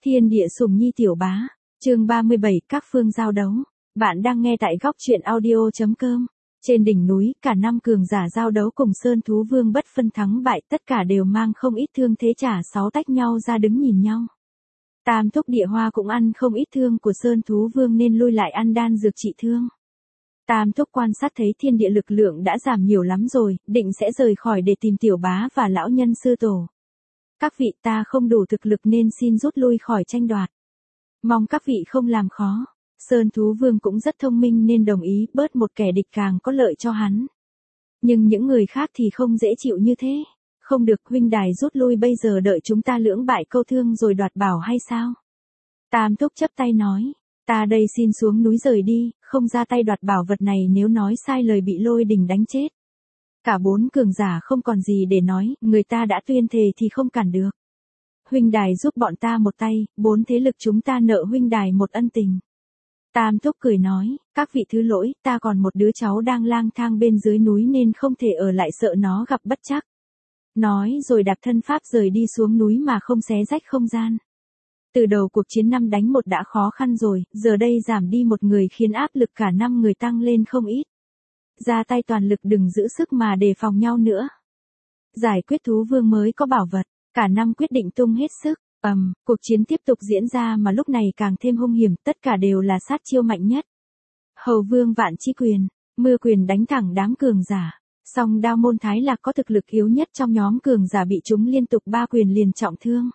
Thiên địa sùng nhi tiểu bá, chương 37, các phương giao đấu. Bạn đang nghe tại góc truyện audio.com. Trên đỉnh núi, cả năm cường giả giao đấu cùng Sơn Thú Vương bất phân thắng bại, tất cả đều mang không ít thương thế trả sáu tách nhau ra đứng nhìn nhau. Tam thúc Địa Hoa cũng ăn không ít thương của Sơn Thú Vương nên lui lại ăn đan dược trị thương. Tam thúc quan sát thấy thiên địa lực lượng đã giảm nhiều lắm rồi, định sẽ rời khỏi để tìm tiểu bá và lão nhân sư tổ. Các vị, ta không đủ thực lực nên xin rút lui khỏi tranh đoạt. Mong các vị không làm khó. Sơn Thú Vương cũng rất thông minh nên đồng ý, bớt một kẻ địch càng có lợi cho hắn. Nhưng những người khác thì không dễ chịu như thế. Không được, huynh đài rút lui bây giờ, đợi chúng ta lưỡng bại câu thương rồi đoạt bảo hay sao? Tam thúc chắp tay nói, ta đây xin xuống núi rời đi, không ra tay đoạt bảo vật này, nếu nói sai lời bị lôi đình đánh chết. Cả bốn cường giả không còn gì để nói, người ta đã tuyên thề thì không cản được. Huynh đài giúp bọn ta một tay, bốn thế lực chúng ta nợ huynh đài một ân tình. Tam thúc cười nói, các vị thứ lỗi, ta còn một đứa cháu đang lang thang bên dưới núi nên không thể ở lại, sợ nó gặp bất trắc. Nói rồi đạp thân pháp rời đi xuống núi mà không xé rách không gian. Từ đầu cuộc chiến 5 đánh 1 đã khó khăn rồi, giờ đây giảm đi một người khiến áp lực cả 5 người tăng lên không ít. Ra tay toàn lực, đừng giữ sức mà đề phòng nhau nữa. Giải quyết thú vương mới có bảo vật, cả 5 quyết định tung hết sức. Cuộc chiến tiếp tục diễn ra mà lúc này càng thêm hung hiểm, tất cả đều là sát chiêu mạnh nhất. Hầu vương vạn chi quyền, mưa quyền đánh thẳng đám cường giả. Song đao môn Thái Lạc có thực lực yếu nhất trong nhóm cường giả, bị chúng liên tục 3 quyền liền trọng thương.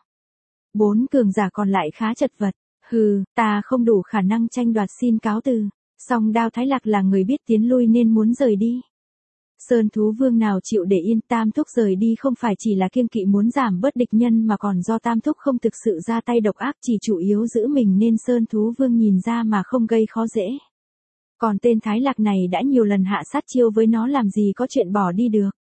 4 cường giả còn lại khá chật vật. Hừ, ta không đủ khả năng tranh đoạt, xin cáo từ. Song đao Thái Lạc là người biết tiến lui nên muốn rời đi. Sơn Thú Vương nào chịu để yên. Tam thúc rời đi không phải chỉ là kiêng kỵ muốn giảm bớt địch nhân mà còn do Tam thúc không thực sự ra tay độc ác, chỉ chủ yếu giữ mình nên Sơn Thú Vương nhìn ra mà không gây khó dễ. Còn tên Thái Lạc này đã nhiều lần hạ sát chiêu với nó, làm gì có chuyện bỏ đi được.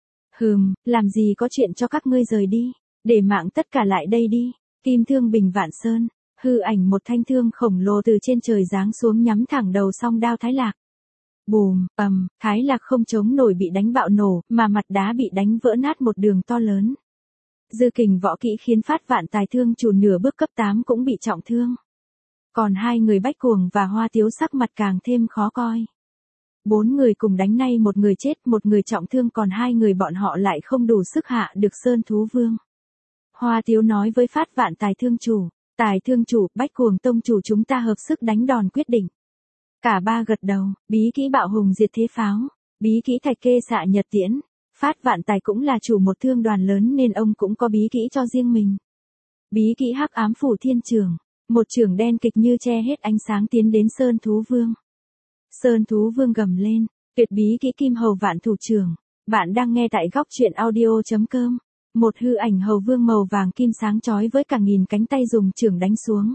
Làm gì có chuyện cho các ngươi rời đi, để mạng tất cả lại đây đi. Kim thương bình vạn sơn, hư ảnh một thanh thương khổng lồ từ trên trời giáng xuống nhắm thẳng đầu song đao Thái Lạc. Bùm, Thái Lạc không chống nổi, bị đánh bạo nổ, mà mặt đá bị đánh vỡ nát một đường to lớn. Dư kình võ kỹ khiến Phát Vạn Tài thương chủ nửa bước cấp 8 cũng bị trọng thương. Còn hai người Bách Cuồng và Hoa Tiếu sắc mặt càng thêm khó coi. 4 người cùng đánh, nay một người chết, một người trọng thương, còn 2 người bọn họ lại không đủ sức hạ được Sơn Thú Vương. Hoa Tiếu nói với Phát Vạn Tài thương chủ, Bách Cuồng tông chủ, chúng ta hợp sức đánh đòn quyết định. Cả ba gật đầu. Bí kỹ Bạo Hùng Diệt Thế Pháo, bí kỹ Thạch Kê Xạ Nhật Tiễn. Phát Vạn Tài cũng là chủ một thương đoàn lớn nên ông cũng có bí kỹ cho riêng mình. Bí kỹ Hắc Ám Phủ Thiên Trường, một chưởng đen kịch như che hết ánh sáng tiến đến Sơn Thú Vương. Sơn Thú Vương gầm lên, tuyệt bí kỹ Kim Hầu Vạn Thủ Chưởng. Bạn đang nghe tại góc truyện audio.com. Một hư ảnh hầu vương màu vàng kim sáng chói với cả nghìn cánh tay dùng chưởng đánh xuống.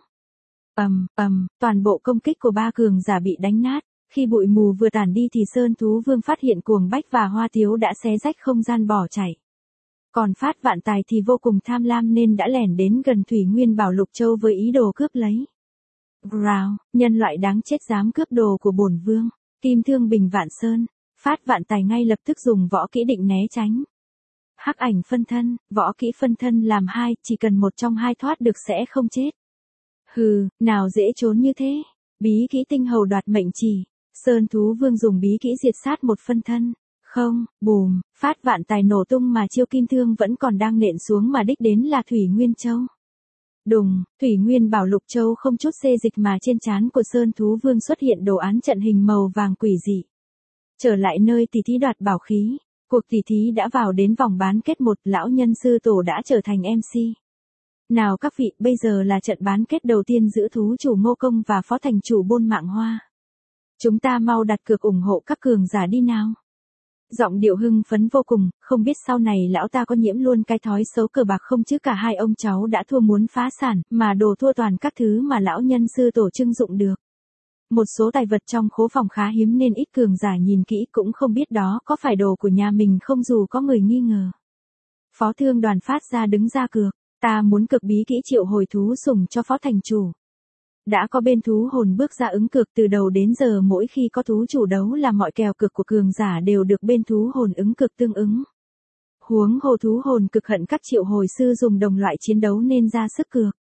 Toàn bộ công kích của ba cường giả bị đánh nát. Khi bụi mù vừa tản đi thì Sơn Thú Vương phát hiện Cuồng Bách và Hoa Tiếu đã xé rách không gian bỏ chạy. Còn Phát Vạn Tài thì vô cùng tham lam nên đã lẻn đến gần Thủy Nguyên Bảo Lục Châu với ý đồ cướp lấy. Rào, nhân loại đáng chết dám cướp đồ của bổn vương. Kim thương bình vạn sơn, Phát Vạn Tài ngay lập tức dùng võ kỹ định né tránh. Hắc ảnh phân thân, võ kỹ phân thân làm hai, chỉ cần một trong hai thoát được sẽ không chết. Nào dễ trốn như thế. Bí kỹ Tinh Hầu Đoạt Mệnh Chỉ, Sơn Thú Vương dùng bí kỹ diệt sát một phân thân. Bùm, Phát Vạn Tài nổ tung mà chiêu kim thương vẫn còn đang nện xuống mà đích đến là Thủy Nguyên Châu. Đùng, Thủy Nguyên Bảo Lục Châu không chút xê dịch mà trên trán của Sơn Thú Vương xuất hiện đồ án trận hình màu vàng quỷ dị. Trở lại nơi tỷ thí đoạt bảo khí, cuộc tỷ thí đã vào đến vòng bán kết, một lão nhân sư tổ đã trở thành MC. Nào các vị, bây giờ là trận bán kết đầu tiên giữa thú chủ Ngô Công và phó thành chủ Bôn Mạng Hoa. Chúng ta mau đặt cược ủng hộ các cường giả đi nào. Giọng điệu hưng phấn vô cùng, không biết sau này lão ta có nhiễm luôn cái thói xấu cờ bạc không chứ cả hai ông cháu đã thua muốn phá sản, mà đồ thua toàn các thứ mà lão nhân sư tổ trưng dụng được. Một số tài vật trong khố phòng khá hiếm nên ít cường giả nhìn kỹ cũng không biết đó có phải đồ của nhà mình không, dù có người nghi ngờ. Phó thương đoàn Phát ra đứng ra cược, ta muốn cược bí kỹ triệu hồi thú sủng cho phó thành chủ. Đã có bên thú hồn bước ra ứng cược, từ đầu đến giờ mỗi khi có thú chủ đấu là mọi kèo cược của cường giả đều được bên thú hồn ứng cược tương ứng. Huống hồ thú hồn cực hận các triệu hồi sư dùng đồng loại chiến đấu nên ra sức cược.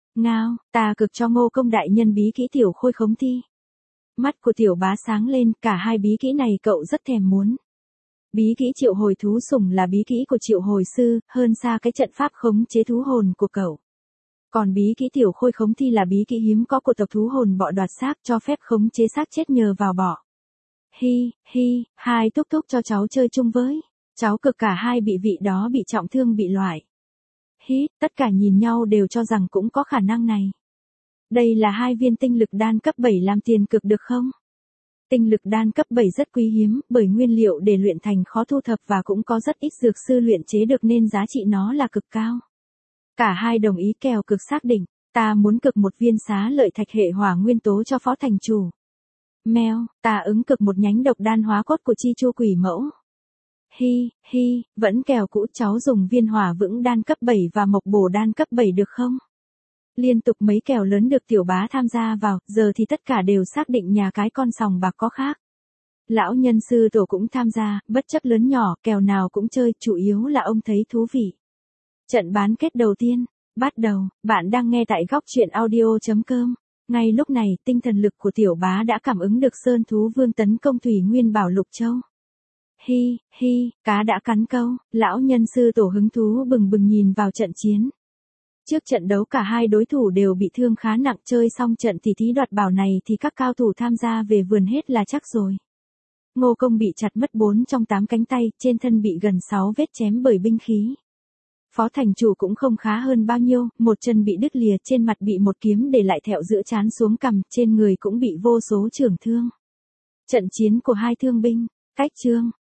Ngao, ta cực cho Ngô Công đại nhân bí kỹ tiểu khôi khống thi. Mắt của tiểu bá sáng lên, cả hai bí kỹ này cậu rất thèm muốn. Bí kỹ triệu hồi thú sủng là bí kỹ của triệu hồi sư, hơn xa cái trận pháp khống chế thú hồn của cậu. Còn bí kỹ tiểu khôi khống thi là bí kỹ hiếm có của tộc thú hồn bọ đoạt xác, cho phép khống chế xác chết nhờ vào bọ. Hi, hai thúc thúc cho cháu chơi chung với. Cháu cực cả hai bị vị đó bị trọng thương bị loại. Tất cả nhìn nhau đều cho rằng cũng có khả năng này. Đây là 2 viên tinh lực đan cấp 7 làm tiền cực được không? Tinh lực đan cấp 7 rất quý hiếm, bởi nguyên liệu để luyện thành khó thu thập và cũng có rất ít dược sư luyện chế được nên giá trị nó là cực cao. Cả hai đồng ý kèo cực xác định, ta muốn cực 1 viên xá lợi thạch hệ hỏa nguyên tố cho phó thành chủ. Mèo, ta ứng cực 1 nhánh độc đan hóa cốt của chi chu quỷ mẫu. Vẫn kèo cũ, cháu dùng viên hỏa vững đan cấp 7 và mộc bổ đan cấp 7 được không? Liên tục mấy kèo lớn được tiểu bá tham gia vào, giờ thì tất cả đều xác định nhà cái con sòng bạc có khác. Lão nhân sư tổ cũng tham gia, bất chấp lớn nhỏ, kèo nào cũng chơi, chủ yếu là ông thấy thú vị. Trận bán kết đầu tiên, bắt đầu, bạn đang nghe tại góc truyện audio.com. Ngay lúc này, tinh thần lực của tiểu bá đã cảm ứng được sơn thú vương tấn công Thủy Nguyên Bảo Lục Châu. Cá đã cắn câu, lão nhân sư tổ hứng thú bừng bừng nhìn vào trận chiến. Trước trận đấu cả hai đối thủ đều bị thương khá nặng, chơi xong trận tỉ thí đoạt bảo này thì các cao thủ tham gia về vườn hết là chắc rồi. Ngô Công bị chặt mất 4 trong 8 cánh tay, trên thân bị gần 6 vết chém bởi binh khí. Phó thành chủ cũng không khá hơn bao nhiêu, một chân bị đứt lìa, trên mặt bị một kiếm để lại thẹo giữa trán xuống cằm, trên người cũng bị vô số chưởng thương. Trận chiến của hai thương binh, cách chương.